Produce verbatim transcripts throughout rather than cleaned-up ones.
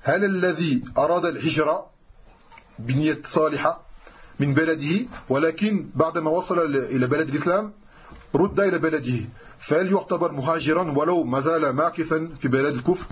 هل الذي أراد الهجرة بنية صالحة من بلده ولكن بعدما وصل إلى بلد الإسلام رد إلى بلده، فهل يعتبر مهاجرا ولو ما زال ماكثا في بلد الكفر؟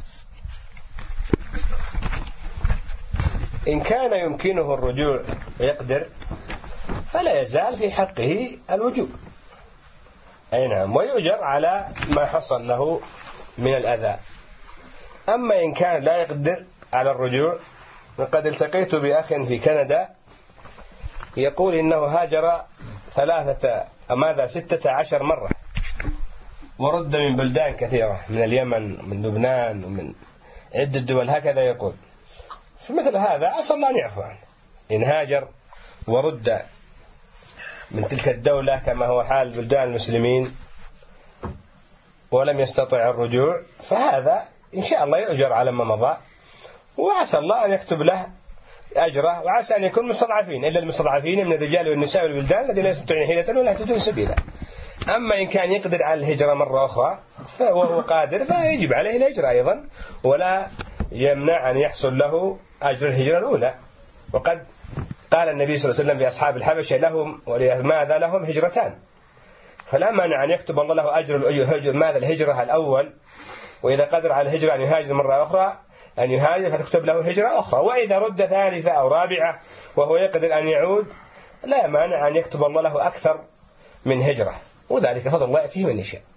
إن كان يمكنه الرجوع ويقدر فلا يزال في حقه الوجوب، أي نعم، ويؤجر على ما حصل له من الأذى. أما إن كان لا يقدر على الرجوع، وقد التقيت بأخ في كندا يقول إنه هاجر ثلاثة ماذا ستة عشر مرة ورد من بلدان كثيرة، من اليمن من لبنان ومن عدة دول، هكذا يقول. فمثل هذا عسى الله أن يعفو عنه، إن هاجر ورد من تلك الدولة كما هو حال بلدان المسلمين ولم يستطع الرجوع، فهذا إن شاء الله يؤجر على ما مضى، وعسى الله أن يكتب له أجره، وعسى أن يكون مستضعفين، إلا المستضعفين من الرجال والنساء والبلدان الذين لا يستطيعون حيلة ولا يهتدون سبيلا. أما إن كان يقدر على الهجرة مرة أخرى وهو قادر فيجب عليه الهجرة أيضا، ولا يمنع أن يحصل له أجر الهجرة الأولى. وقد قال النبي صلى الله عليه وسلم في أصحاب الحبشة لهم ولماذا لهم هجرتان، فلا مانع أن يكتب الله له أجر ماذا الهجرة الأول، وإذا قدر على الهجرة أن يهاجر مرة أخرى أن يهاجر فتكتب له هجرة أخرى، وإذا رد ثالثة أو رابعة وهو يقدر أن يعود لا مانع أن يكتب الله له أكثر من هجرة، وذلك فضل الله يأتيه من يشاء.